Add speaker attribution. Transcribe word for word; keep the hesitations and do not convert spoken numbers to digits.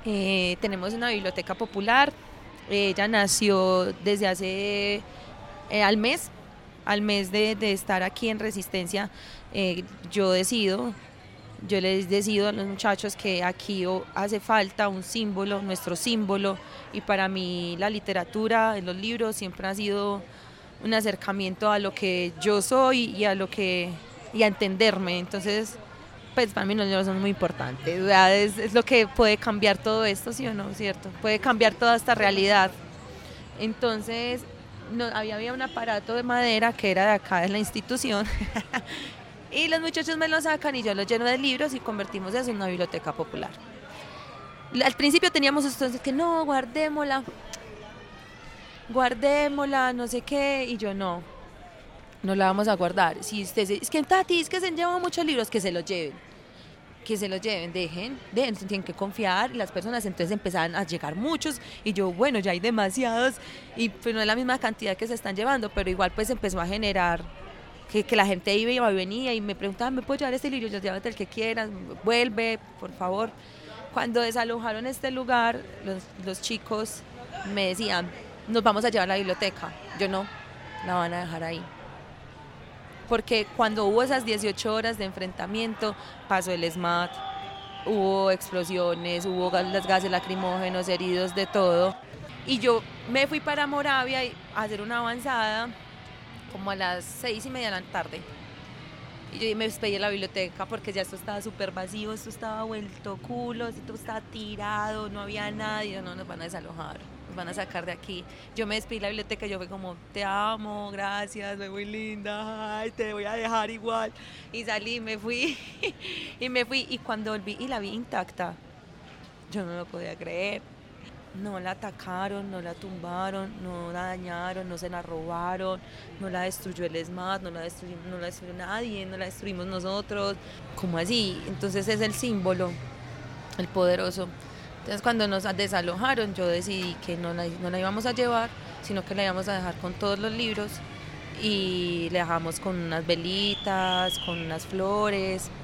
Speaker 1: Eh, tenemos una biblioteca popular. Ella nació desde hace eh, al mes, al mes de, de estar aquí en Resistencia. Eh, yo decido, yo les decido a los muchachos que aquí o- hace falta un símbolo, nuestro símbolo, y para mí la literatura, los libros siempre ha sido un acercamiento a lo que yo soy y a lo que y a entenderme. Entonces, pues para mí los libros son muy importantes. O sea, es, es lo que puede cambiar todo esto, ¿sí o no? ¿Cierto? Puede cambiar toda esta realidad. Entonces, no, había, había un aparato de madera que era de acá, de la institución, y los muchachos me lo sacan y yo lo lleno de libros y convertimos eso en una biblioteca popular. Al principio teníamos entonces que no, guardémosla, guardémosla, no sé qué, y yo no, no la vamos a guardar. Si usted se, es que Tati, es que se han llevado muchos libros, que se los lleven, que se los lleven, dejen, dejen, tienen que confiar. Y las personas entonces empezaron a llegar muchos y yo, bueno, ya hay demasiados y pues no es la misma cantidad que se están llevando, pero igual pues empezó a generar que, que la gente iba y venía y me preguntaba, ¿me puedo llevar este libro? Yo, llévate el que quieras, vuelve, por favor. Cuando desalojaron este lugar, los, los chicos me decían, nos vamos a llevar a la biblioteca. Yo no, la van a dejar ahí. Porque cuando hubo esas dieciocho horas de enfrentamiento, pasó el SMAT, hubo explosiones, hubo los gases lacrimógenos, heridos, de todo. Y yo me fui para Moravia a hacer una avanzada como a las seis y media de la tarde. Y yo me despedí de la biblioteca porque ya esto estaba súper vacío, esto estaba vuelto culo, esto estaba tirado, no había nadie, no, nos van a desalojar, nos van a sacar de aquí. Yo me despedí de la biblioteca y yo fui como, te amo, gracias, soy muy linda, ay, te voy a dejar igual. Y salí, me fui, y me fui, y cuando volví y la vi intacta, yo no lo podía creer. No la atacaron, no la tumbaron, no la dañaron, no se la robaron, no la destruyó el SMAT, no la destruyó, no la destruyó nadie, no la destruimos nosotros. ¿Cómo así? Entonces es el símbolo, el poderoso. Entonces cuando nos desalojaron yo decidí que no la, no la íbamos a llevar, sino que la íbamos a dejar con todos los libros y le dejamos con unas velitas, con unas flores,